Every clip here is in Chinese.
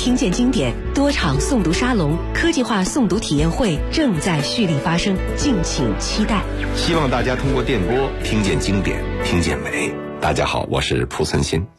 听见经典多场诵读沙龙、科技化诵读体验会正在蓄力发生，敬请期待。 希望大家通过电波听见经典，听见美。大家好，我是蒲存昕。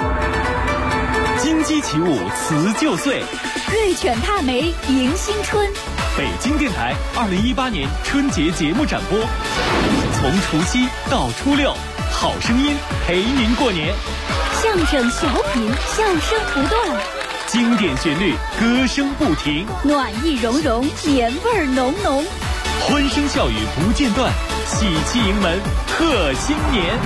金鸡起舞辞旧岁， 瑞犬踏梅迎新春。 北京电台2018年春节节目展播，从除夕到初六，好声音陪您过年。 相声小品，笑声不断， 经典旋律，歌声不停， 暖意融融，年味浓浓， 欢声笑语不间断，喜气迎门贺新年。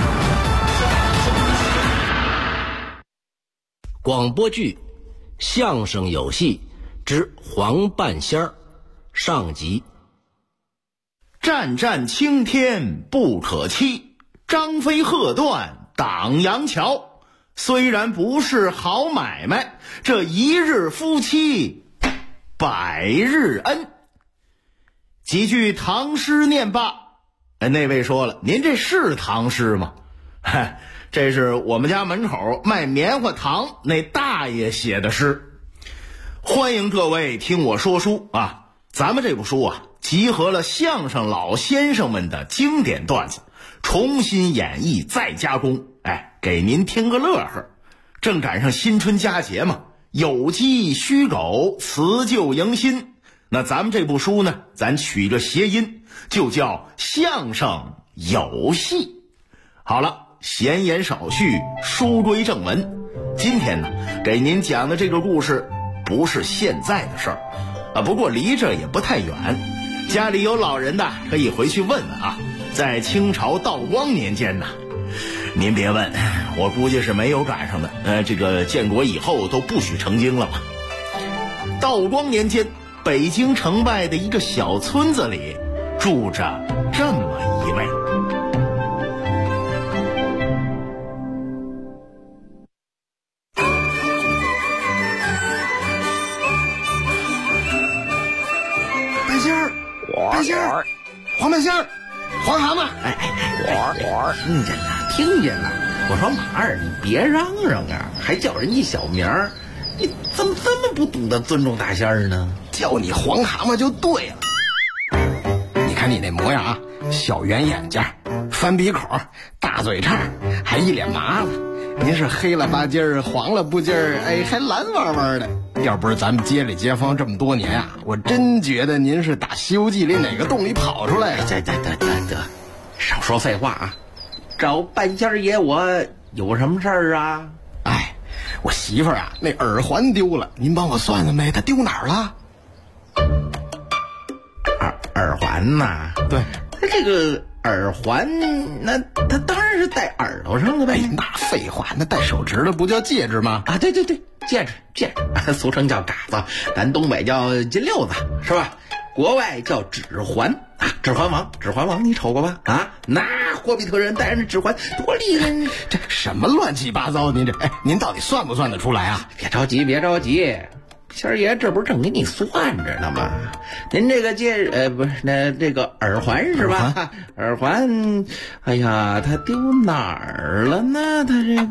广播剧《相声有戏之黄半仙儿》上集。 战战青天不可欺，张飞鹤断挡阳桥。虽然不是好买卖，这一日夫妻百日恩。几句唐诗念罢，那位说了，您这是唐诗吗？嗨，这是我们家门口卖棉花糖那大爷写的诗。欢迎各位听我说书啊！咱们这部书啊，集合了相声老先生们的经典段子，重新演绎再加工，给您听个乐呵。正赶上新春佳节嘛，有鸡虚狗，辞旧迎新。那咱们这部书呢，咱取个谐音，就叫相声有戏。好了，闲言少叙，书归正文。今天呢，给您讲的这个故事不是现在的事儿不过离这也不太远。家里有老人的可以回去问问啊。在清朝道光年间呢，您别问，我估计是没有赶上的。这个建国以后都不许成精了嘛。道光年间，北京城外的一个小村子里住着这么一位。 半仙儿，黄半仙儿，黄蛤蟆， 听见了。我说马儿，你别嚷嚷啊，还叫人一小名儿，你怎么这么不懂得尊重大仙儿呢？ 叫你黄蛤蟆就对了。你看你那模样啊，小圆眼睛，翻鼻口，大嘴叉，还一脸麻子。您是黑了吧唧儿，黄了不唧儿，还蓝汪汪的。要不是咱们街里街坊这么多年啊，我真觉得您是打《西游记》里哪个洞里跑出来的。 得，少说废话啊！找半仙爷我有什么事儿啊？ 我媳妇儿啊，那耳环丢了，您帮我算算呗，她丢哪儿了？ 耳环呐？对，这个耳环，那它当然是戴耳朵上的呗。 那废话，那戴手指的不叫戒指吗？ 对，戒指，俗称叫嘎子，咱东北叫金溜子，是吧？国外叫指环啊，指环王，你瞅过吧？那霍比特人戴着指环多厉害！ 这什么乱七八糟？您到底算不算得出来啊？ 别着急，仙儿爷这不是正给你算着呢吗？您这个戒指，不是那这个耳环是吧？耳环，哎呀，它丢哪儿了呢？它这个，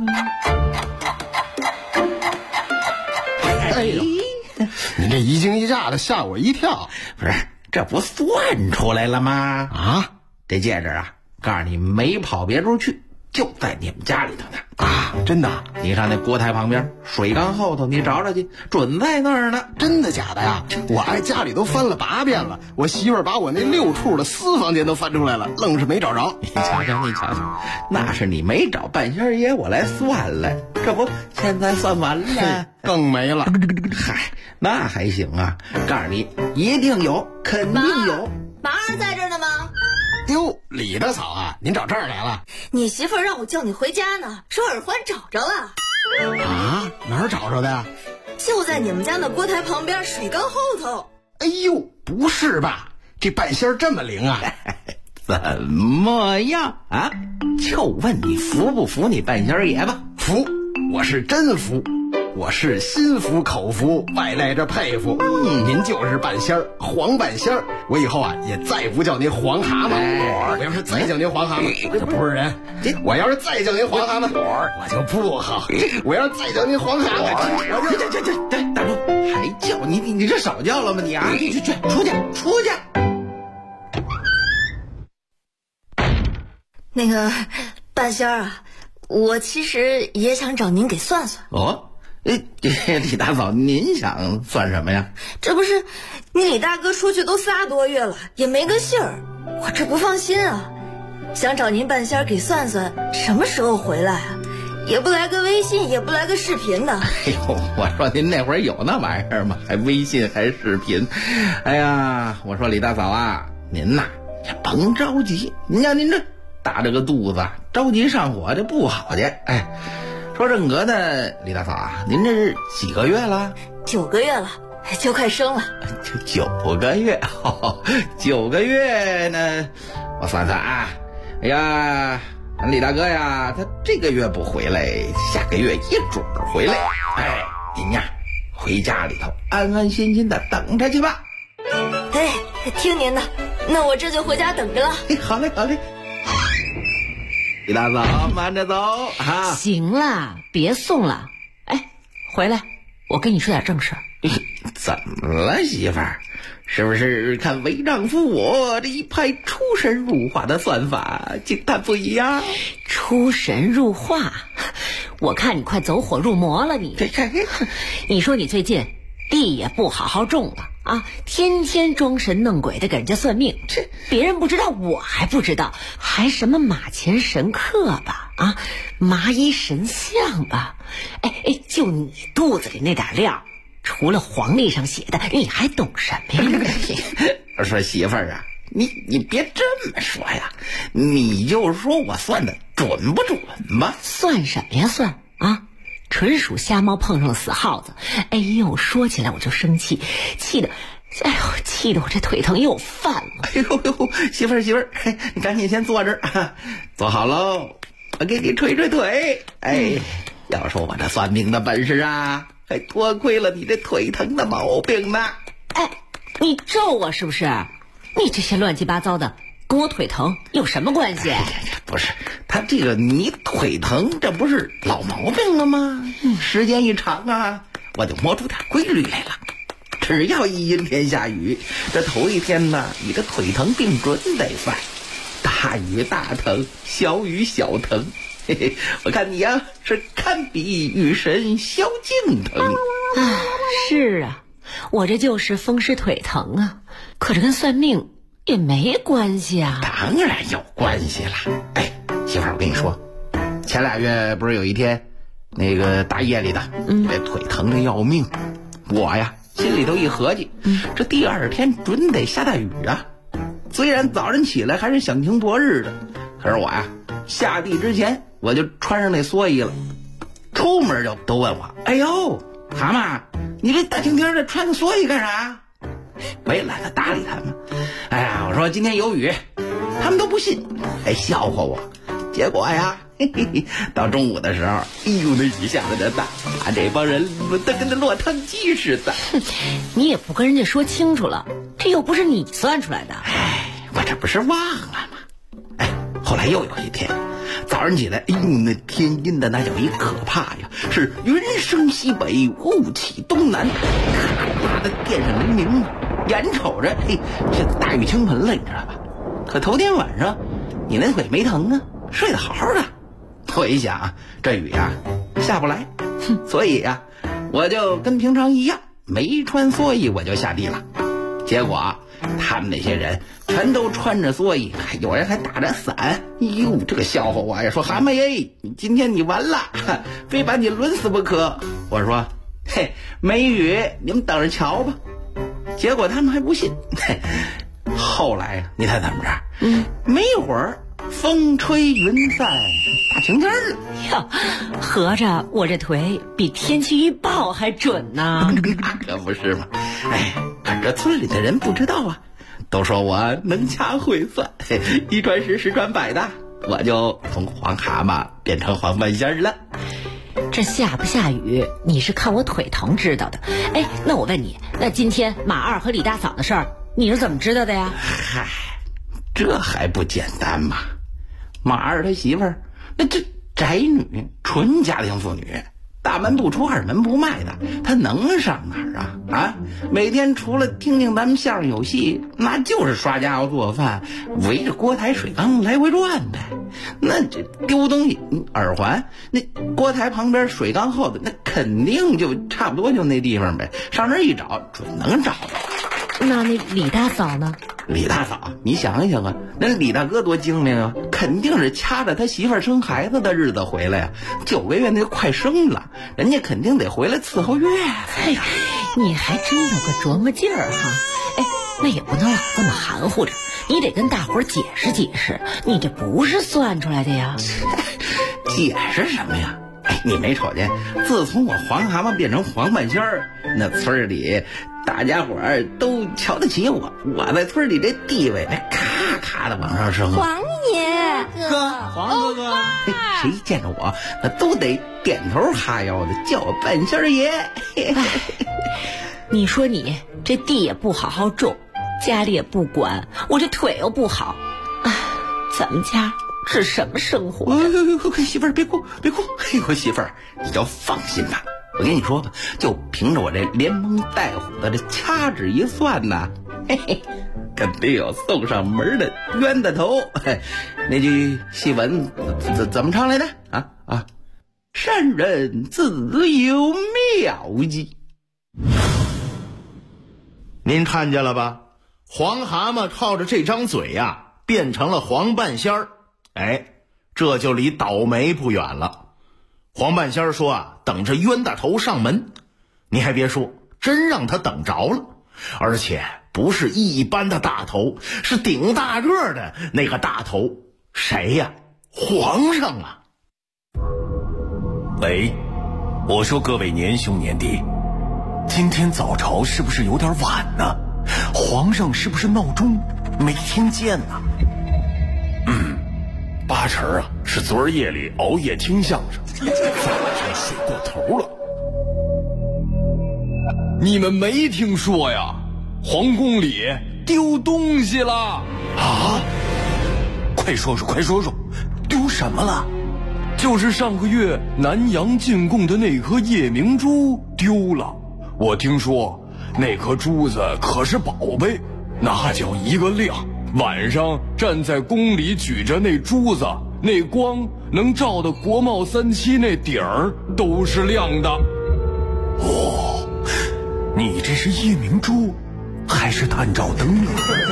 您这一惊一乍的，吓我一跳。 不是，这不算出来了吗？这戒指啊，告诉你没跑别处去，就在你们家里头呢。 真的？ 你上那锅台旁边水缸后头，你找找去，准在那儿呢。 真的假的呀？我家里都翻了8遍了，我媳妇儿把我那6处的私房钱都翻出来了，愣是没找着。 你瞧瞧，那是你没找半仙爷我来算了，这不现在算完了， 更没了。 那还行啊，告诉你一定有，肯定有。 马儿在这儿呢吗？ 哟，李大嫂啊，您找这儿来了？ 你媳妇儿让我叫你回家呢，说耳环找着了。 哪儿找着的呀？ 就在你们家那锅台旁边水缸后头。 哎呦，不是吧？这半仙儿这么灵啊？ 怎么样啊？就问你服不服你半仙爷吧？ 服，我是真服。我是心服口服，外带着佩服。您就是半仙儿，黄半仙儿。我以后啊也再不叫您黄蛤蟆。我要是再叫您黄蛤蟆，我就不是人。我要是再叫您黄蛤蟆，我就不好。我要是再叫您黄蛤蟆，我就大叔。 你这少叫了吗你啊？去出去！ 那个半仙儿啊，我其实也想找您给算算。 哦，李大嫂，您想算什么呀？ 这不是你李大哥出去都3多月了，也没个信儿，我这不放心啊，想找您半仙儿给算算什么时候回来啊，也不来个微信，也不来个视频的。 哎呦，我说您那会儿有那玩意儿吗？还微信还视频？哎呀，我说李大嫂啊，您呐也甭着急，您看您这大着个肚子，着急上火这不好去。哎，说正格的，李大嫂啊，您这是几个月了 ？9个月了，就快生了。 就9个月，9个月呢，我算算啊，哎呀，咱李大哥呀，他这个月不回来，下个月一准儿回来。哎，您呀，回家里头安安心心的等着去吧。 哎，听您的，那我这就回家等着了。 好嘞。李大嫂，慢着走啊！ 行了，别送了。哎，回来，我跟你说点正事儿。 怎么了，媳妇儿？是不是看为丈夫我这一派出神入化的算法惊叹不已呀？ 出神入化？我看你快走火入魔了你。你说你最近地也不好好种了啊，天天装神弄鬼的给人家算命，这别人不知道我还不知道，还什么马前神客吧啊，麻衣神像吧，哎，就你肚子里那点料，除了黄历上写的，你还懂什么呀？ 我说媳妇儿啊，你别这么说呀，你就说我算的准不准吧？ 算什么呀算啊？纯属瞎猫碰上了死耗子。哎呦，说起来我就生气，气得我这腿疼又犯了。 哎呦，媳妇儿，你赶紧先坐这儿，坐好喽，我给你捶捶腿。哎，要说我这算命的本事啊，还多亏了你这腿疼的毛病呢。 哎，你咒我是不是？你这些乱七八糟的跟我腿疼有什么关系？ 不是，他这个你腿疼，这不是老毛病了吗？时间一长啊，我就摸出点规律来了。只要一阴天下雨，这头一天呢，你这腿疼病准得犯。大雨大疼，小雨小疼。嘿嘿，我看你呀，是堪比雨神萧敬腾。 是啊，我这就是风湿腿疼啊，可这跟算命也没关系啊。 当然有关系了。哎，媳妇儿，我跟你说，前2月不是有一天那个大夜里的，这腿疼的要命，我呀心里头一合计，这第2天准得下大雨啊。虽然早上起来还是响晴博日的，可是我呀下地之前我就穿上那蓑衣了，出门就都问我，哎呦蛤蟆，你这大晴天的穿个蓑衣干啥？我也懒得搭理他们。哎呀，我说今天有雨，他们都不信，还笑话我。结果呀，到中午的时候，哎呦，那雨下的真大，把这帮人轮得跟那落汤鸡似的。 你也不跟人家说清楚了，这又不是你算出来的。 哎，我这不是忘了吗？哎，后来又有一天早上起来，哎呦，那天阴的那叫一可怕呀，是云升西北，雾起东南，咔的电闪雷鸣，眼瞅着这大雨倾盆了，你知道吧？可头天晚上你那腿没疼啊，睡得好好的。我一想这雨呀下不来，所以呀我就跟平常一样没穿蓑衣我就下地了。结果他们那些人全都穿着蓑衣，有人还打着伞。哎呦，这个笑话我呀，说蛤蟆耶，今天你完了，非把你抡死不可。我说嘿，没雨你们等着瞧吧。结果他们还不信。后来你猜怎么着？没一会儿风吹云散，大晴天了。 哟，合着我这腿比天气预报还准呢。 那可不是嘛。哎，可这村里的人不知道啊，都说我能掐会算，一传十，十传百的，我就从黄蛤蟆变成黄半仙了。 这下不下雨，你是看我腿疼知道的。哎，那我问你，那今天马二和李大嫂的事儿，你是怎么知道的呀？ 嗨，这还不简单吗？马二他媳妇儿那这宅女，纯家庭妇女， 大门不出二门不迈的，他能上哪儿啊？啊，每天除了听听咱们相声有戏，那就是刷家伙做饭，围着锅台水缸来回转呗。那这丢东西，耳环，那锅台旁边水缸后头，那肯定就差不多就那地方呗。上那儿一找，准能找到。 那李大嫂呢？ 李大嫂，你想想啊，那李大哥多精明啊，肯定是掐着他媳妇儿生孩子的日子回来呀，9个月那就快生了，人家肯定得回来伺候月子呀。 你还真有个琢磨劲儿哈！哎，那也不能老这么含糊着，你得跟大伙儿解释解释，你这不是算出来的呀。 解释什么呀？哎，你没瞅见，自从我黄蛤蟆变成黄半仙儿，那村里大家伙儿都瞧得起我，我在村里这地位那咔咔的往上升。 黄爷哥，黄哥哥， 谁见着我那都得点头哈腰的叫我半仙儿爷。 你说你这地也不好好种，家里也不管，我这腿又不好，咱们家是什么生活？ 媳妇儿别哭别哭，哎呦媳妇儿你就放心吧，我跟你说吧，就凭着我这连蒙带唬的这掐指一算呐，嘿嘿，肯定有送上门的冤大头。那句戏文怎么唱来的啊？善人自有妙计。 您看见了吧？黄蛤蟆靠着这张嘴呀，变成了黄半仙儿。哎，这就离倒霉不远了。黄半仙儿说啊，等着冤大头上门。你还别说，真让他等着了，而且不是一般的大头，是顶大个的那个大头。谁呀？皇上啊！ 喂，我说各位年兄年弟，今天早朝是不是有点晚呢？皇上是不是闹钟没听见呢？八成啊是昨儿夜里熬夜听相声，晚上睡过头了。你们没听说呀？皇宫里丢东西了啊！快说说，丢什么了？就是上个月南阳进贡的那颗夜明珠丢了。我听说那颗珠子可是宝贝，那叫一个亮。晚上站在宫里举着那珠子，那光能照得国贸3期那顶儿都是亮的。哦，你这是夜明珠还是探照灯啊？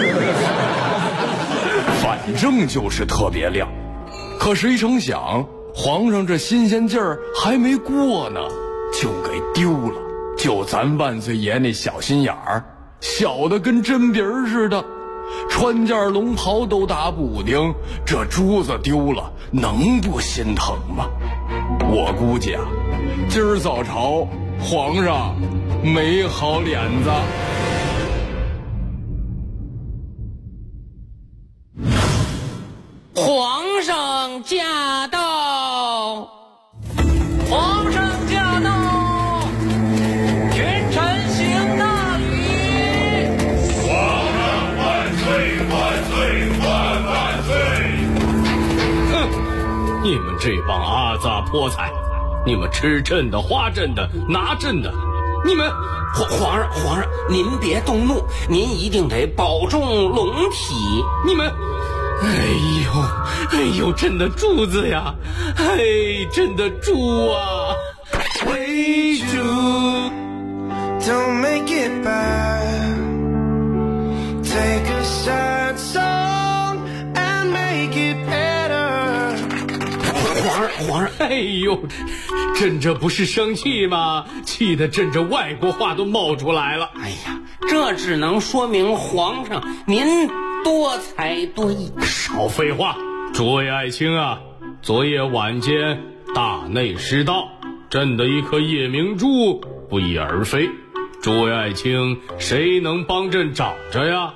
反正就是特别亮。可谁成想皇上这新鲜劲儿还没过呢，就给丢了。就咱万岁爷那小心眼儿，小的跟针鼻儿似的，穿件龙袍都打补丁，这珠子丢了能不心疼吗？我估计啊，今儿早朝皇上没好脸子。 皇上驾到！皇上驾到！群臣行大礼！ 皇上万岁万岁万岁！ 哼，你们这帮阿杂泼财，你们吃朕的花朕的拿朕的，你们皇上，您别动怒，您一定得保重龙体。 你们。哎呦，朕的珠子呀！朕的珠啊！ 为主 Don't make it bad Take a sad song and make it better 皇上，哎呦，朕这不是生气吗？气得朕这外国话都冒出来了。 哎呀，这只能说明皇上您多才多艺。 少废话！诸位爱卿啊，昨夜晚间大内失道，朕的一颗夜明珠不翼而飞，诸位爱卿谁能帮朕找着呀？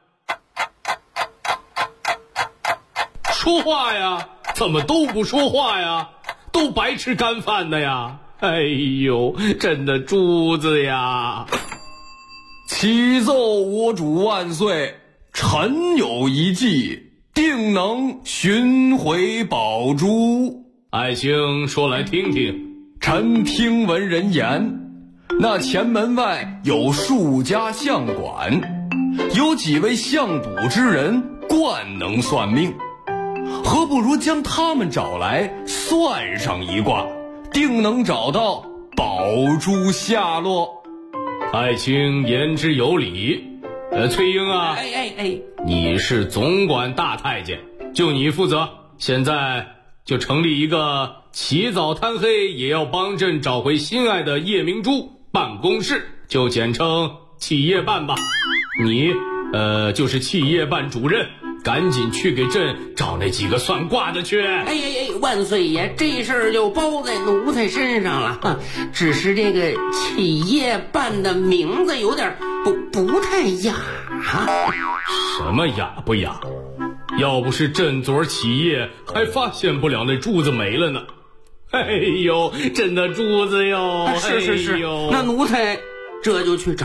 说话呀！怎么都不说话呀？都白吃干饭的呀！哎呦，朕的珠子呀！ 启奏我主万岁，臣有一计，定能寻回宝珠。 爱卿说来听听。 臣听闻人言，那前门外有数家相馆，有几位相卜之人，惯能算命。何不如将他们找来算上一卦，定能找到宝珠下落。 爱卿言之有理。崔英啊，你是总管大太监，就你负责。现在就成立一个起早贪黑也要帮朕找回心爱的叶明珠办公室，就简称企业办吧。你就是企业办主任，赶紧去给朕找那几个算卦的去。 万岁爷，这事儿就包在奴才身上了。只是这个企业办的名字有点不太雅。 什么雅不雅？要不是朕昨儿起夜，还发现不了那珠子没了呢。哎呦，朕的珠子哟！ 是，那奴才这就去找。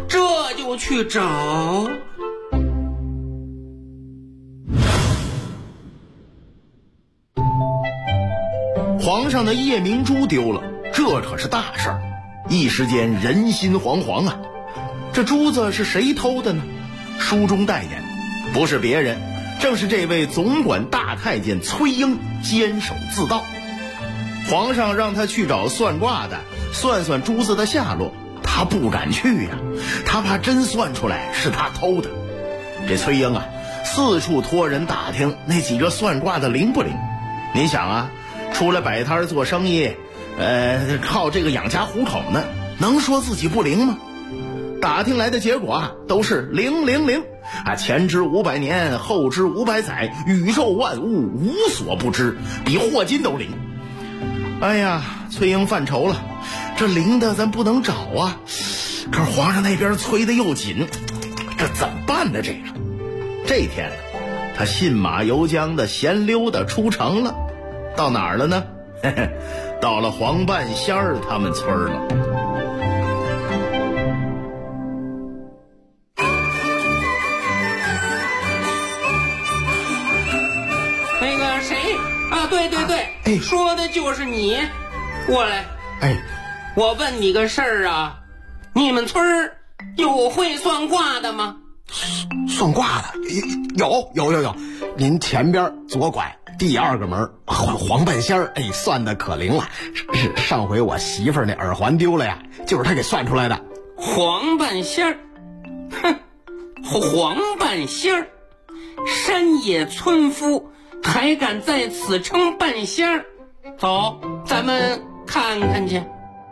皇上的夜明珠丢了，这可是大事儿，一时间人心惶惶啊！这珠子是谁偷的呢？书中代言，不是别人，正是这位总管大太监崔英监守自盗。皇上让他去找算卦的，算珠子的下落，他不敢去呀，他怕真算出来是他偷的。这崔英啊，四处托人打听那几个算卦的灵不灵。您想啊，出来摆摊做生意，靠这个养家糊口呢，能说自己不灵吗？打听来的结果啊，都是000啊，前知500年，后知500载，宇宙万物无所不知，比霍金都灵。哎呀，崔英犯愁了，这灵的咱不能找啊，可是皇上那边催得又紧，这怎么办呢？这天他信马由缰的闲溜达出城了，到哪儿了呢？到了黄半仙儿他们村了。 那个谁啊，对，说的就是你。过来。我问你个事儿啊，你们村儿有会算卦的吗？ 算卦的有，您前边左拐第2个门，黄半仙儿，算的可灵了。是上回我媳妇儿那耳环丢了呀，就是他给算出来的。 黄半仙儿，黄半仙儿，山野村夫还敢在此称半仙儿？走，咱们看看去。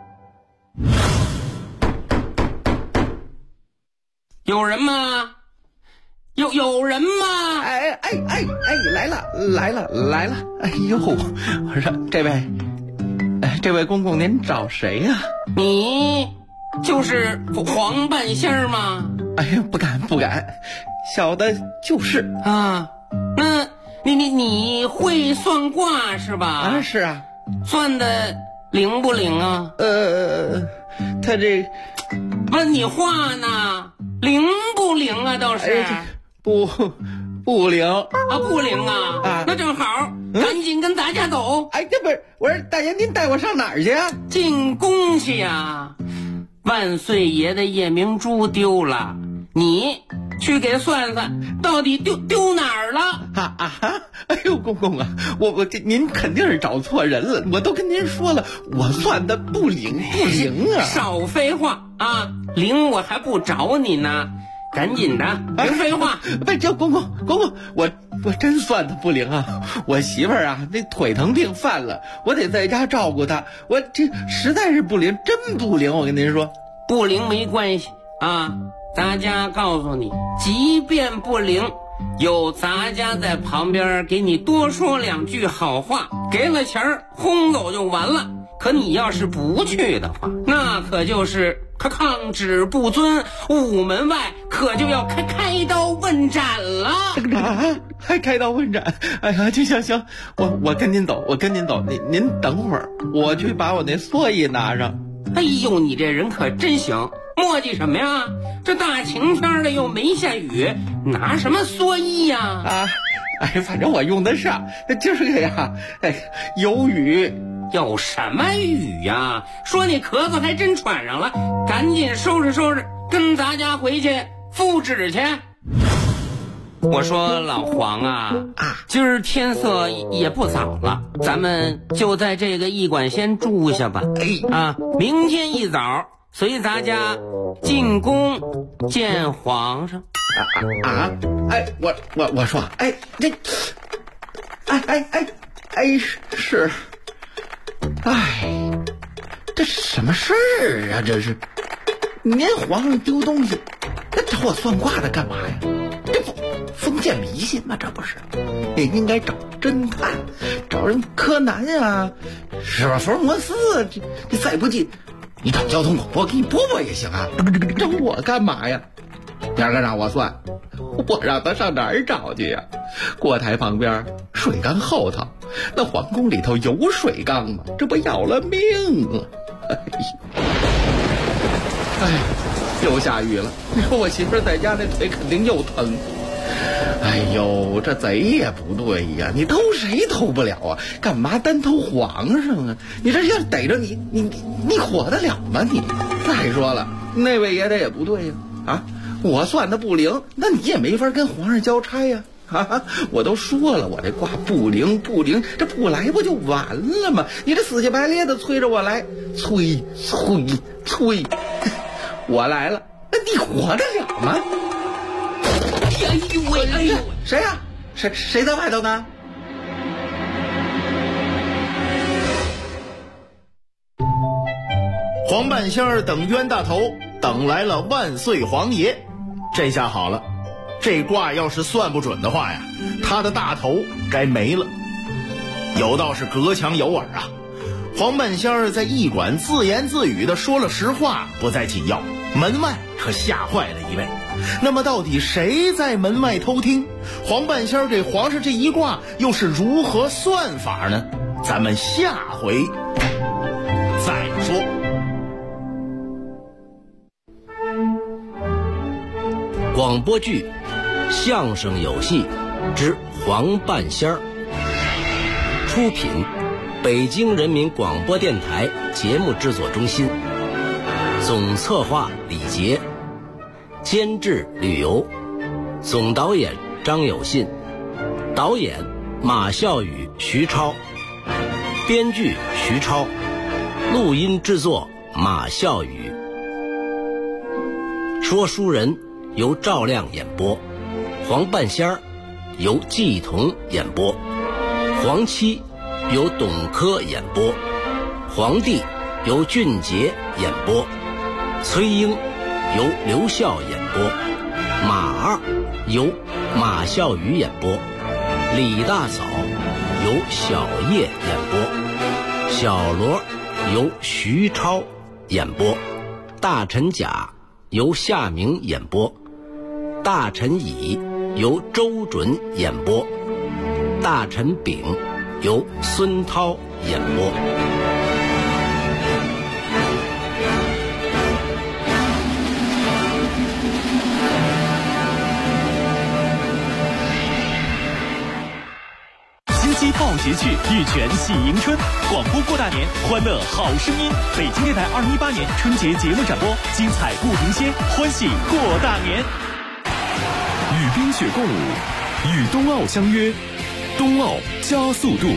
有人吗？有人吗？ 来了！哎呦，我说这位公公，您找谁呀？ 你就是黄半仙儿吗？ 哎呀，不敢，小的就是啊。那你会算卦是吧？ 啊，是啊。 算的灵不灵啊？ 他这问你话呢，灵不灵啊？倒是。 不灵啊， 不灵啊！那正好，赶紧跟大家走。 这不是，我说大爷，您带我上哪儿去啊？ 进宫去呀！万岁爷的夜明珠丢了，你去给算到底丢哪儿了？ 哎呦，公公啊，我您肯定是找错人了，我都跟您说了，我算的不灵啊！ 少废话啊！灵我还不找你呢。赶紧的，别废话！ 这公公，我真算的不灵啊！我媳妇儿啊，那腿疼病犯了，我得在家照顾她。我这实在是不灵，真不灵！我跟您说， 不灵没关系啊，咱家告诉你，即便不灵，有咱家在旁边给你多说2句好话，给了钱轰走就完了。可你要是不去的话，那可就是抗旨不遵，午门外可就要开刀问斩了。 还开刀问斩？哎呀，行，我跟您走，您等会儿，我去把我那蓑衣拿上。 哎呦，你这人可真行，磨叽什么呀？这大晴天的又没下雨，拿什么蓑衣呀？ 反正我用得上，今儿个呀，有雨有什么雨呀？说你咳嗽还真喘上了，赶紧收拾收拾，跟咱家回去复纸去。我说老黄啊，今儿天色也不早了，咱们就在这个驿馆先住下吧。明天一早随咱家进宫见皇上。 我说，是，这什么事儿啊？这是，您皇上丢东西，那找我算卦的干嘛呀？这不封建迷信吗？这不是，也应该找侦探，找人柯南啊，是吧？福尔摩斯，这再不济，你找交通广播给你播播也行啊。找我干嘛呀？明儿个让我算，我让他上哪儿找去呀？锅台旁边，水缸后头，那皇宫里头有水缸吗？这不要了命了！又下雨了。你说我媳妇在家那腿肯定又疼。哎呦，这贼也不对呀！你偷谁偷不了啊？干嘛单偷皇上啊？你这要逮着你活得了吗你？再说了，那位爷爷也不对呀！我算的不灵，那你也没法跟皇上交差呀！我都说了，我这卦不灵，这不来不就完了吗？你这死乞白咧的催着我来，催，我来了，那你活得了吗？哎呦，谁呀？谁在外头呢？ 黄半仙儿等冤大头等来了万岁皇爷，这下好了，这卦要是算不准的话呀，他的大头该没了。有道是隔墙有耳啊，黄半仙儿在驿馆自言自语的说了实话，不再紧要，门外可吓坏了一位。那么到底谁在门外偷听？黄半仙儿给皇上这一卦又是如何算法呢？咱们下回再说。 广播剧《相声有戏之黄半仙儿》，出品北京人民广播电台节目制作中心，总策划李杰，监制吕游，总导演张有信，导演马孝宇、徐超，编剧徐超，录音制作马孝宇。说书人由赵亮演播，黄半仙儿由季彤演播，黄七由董珂演播，黄帝由俊杰演播，崔英由刘笑演播，马二由马孝宇演播，李大嫂由小叶演播，小罗由徐超演播，大臣甲由夏明演播，大臣乙由周准演播，大臣丙由孙涛演播。 报捷趣，玉泉喜迎春，广播过大年，欢乐好声音。北京电台2018年春节节目展播，精彩不停歇，欢喜过大年。 与冰雪共舞，与冬奥相约，冬奥加速度。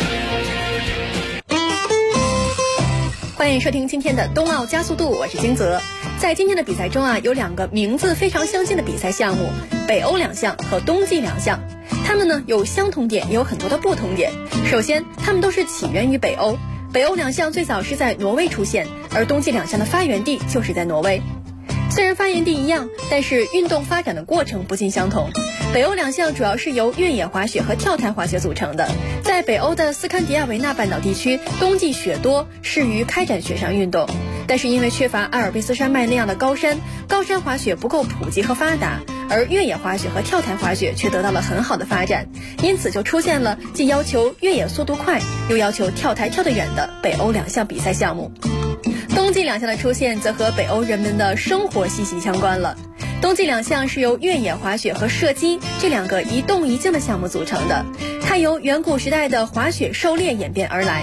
欢迎收听今天的冬奥加速度，我是金泽。在今天的比赛中有两个名字非常相近的比赛项目，北欧两项和冬季两项。它们呢有相同点，也有很多的不同点。首先，它们都是起源于北欧，北欧两项最早是在挪威出现，而冬季两项的发源地就是在挪威。虽然发源地一样，但是运动发展的过程不尽相同。北欧两项主要是由越野滑雪和跳台滑雪组成的。在北欧的斯堪的亚维纳半岛地区，冬季雪多，适于开展雪上运动。但是因为缺乏阿尔卑斯山脉那样的高山滑雪不够普及和发达，而越野滑雪和跳台滑雪却得到了很好的发展，因此就出现了既要求越野速度快，又要求跳台跳得远的北欧两项比赛项目。冬季两项的出现则和北欧人们的生活息息相关了。冬季两项是由越野滑雪和射击这两个一动一静的项目组成的，它由远古时代的滑雪狩猎演变而来。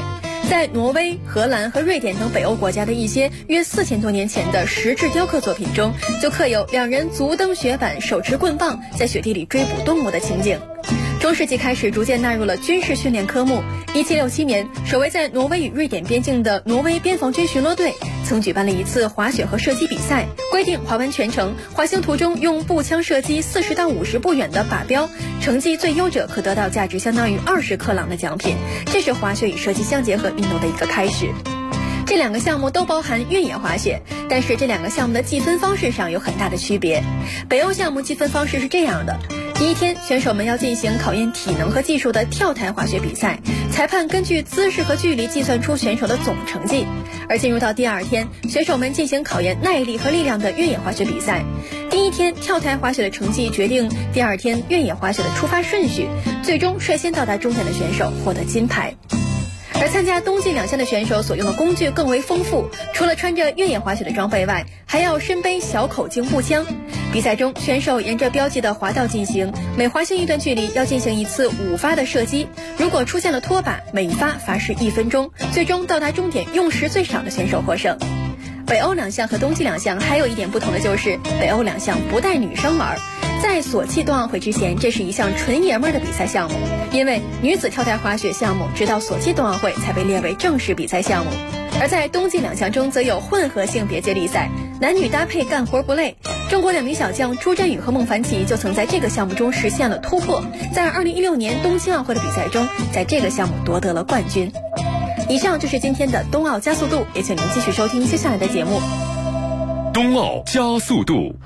在挪威、荷兰和瑞典等北欧国家的一些约4000多年前的石质雕刻作品中，就刻有2人足蹬雪板，手持棍棒，在雪地里追捕动物的情景。中世纪开始逐渐纳入了军事训练科目。1767年，守卫在挪威与瑞典边境的挪威边防军巡逻队曾举办了一次滑雪和射击比赛，规定滑完全程，滑行途中用步枪射击40到50步远的靶标，成绩最优者可得到价值相当于20克朗的奖品。这是滑雪与射击相结合运动的一个开始。这2个项目都包含越野滑雪，但是这2个项目的计分方式上有很大的区别。北欧项目计分方式是这样的：第一天，选手们要进行考验体能和技术的跳台滑雪比赛，裁判根据姿势和距离计算出选手的总成绩。而进入到第2天，选手们进行考验耐力和力量的越野滑雪比赛。第一天跳台滑雪的成绩决定第2天越野滑雪的出发顺序，最终率先到达终点的选手获得金牌。而参加冬季2项的选手所用的工具更为丰富，除了穿着越野滑雪的装备外，还要身背小口径步枪。比赛中，选手沿着标记的滑道进行，每滑行一段距离要进行一次5发的射击，如果出现了拖把，每一发罚时1分钟，最终到达终点用时最少的选手获胜。北欧2项和冬季2项还有一点不同的就是，北欧2项不带女生玩。在索契冬奥会之前，这是一项纯爷们儿的比赛项目，因为女子跳台滑雪项目直到索契冬奥会才被列为正式比赛项目。而在冬季2项中则有混合性别接力赛，男女搭配干活不累。中国2名小将朱振宇和孟凡奇就曾在这个项目中实现了突破，在2016年冬季奥会的比赛中，在这个项目夺得了冠军。以上就是今天的冬奥加速度，也请您继续收听接下来的节目。 冬奥加速度。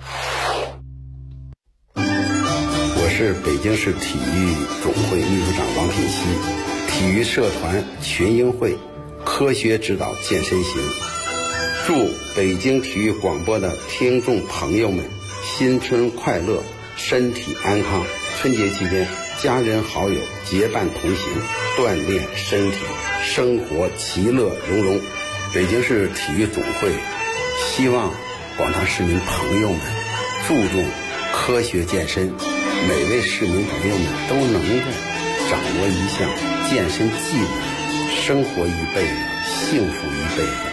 我是北京市体育总会秘书长王品熙，体育社团群英会科学指导健身行。祝北京体育广播的听众朋友们新春快乐，身体安康。春节期间，家人好友结伴同行，锻炼身体，生活其乐融融。北京市体育总会希望广大市民朋友们注重科学健身，每位市民朋友们都能够掌握一项健身技能，生活一辈子，幸福一辈子。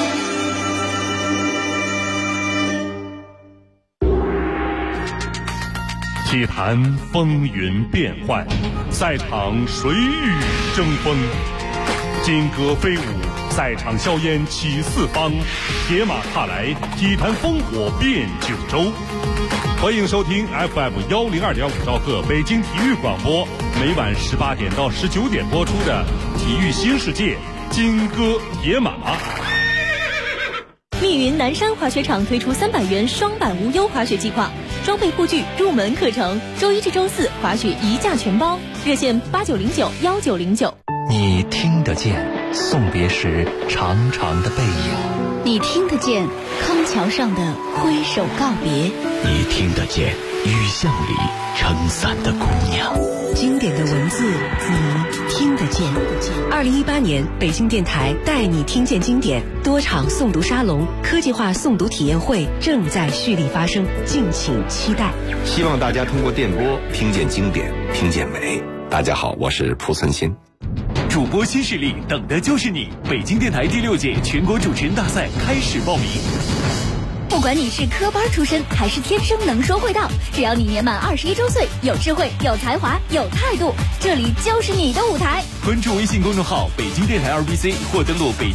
体坛风云变幻，赛场谁与争锋？金戈飞舞，赛场硝烟起四方，铁马踏来，体坛烽火遍九州。欢迎收听 FM102.5兆赫北京体育广播，每晚18点到19点播出的《体育新世界》金戈铁马。 密云南山滑雪场推出300元双板无忧滑雪计划，装备护具、入门课程，周1至周4滑雪一价全包，热线89091909。 你听得见送别时长长的背影， 你听得见康桥上的挥手告别， 你听得见雨巷里撑伞的姑娘。 经典的文字，你听得见。2018年北京电台带你听见经典多场诵读沙龙、科技化诵读体验会正在蓄力发生，敬请期待。 希望大家通过电波听见经典，听见美。大家好，我是蒲存昕。 主播新势力，等的就是你！北京电台第6届全国主持人大赛开始报名。 不管你是科班出身还是天生能说会道，只要你年满21周岁，有智慧、有才华、有态度，这里就是你的舞台。 关注微信公众号北京电台2BC或登录北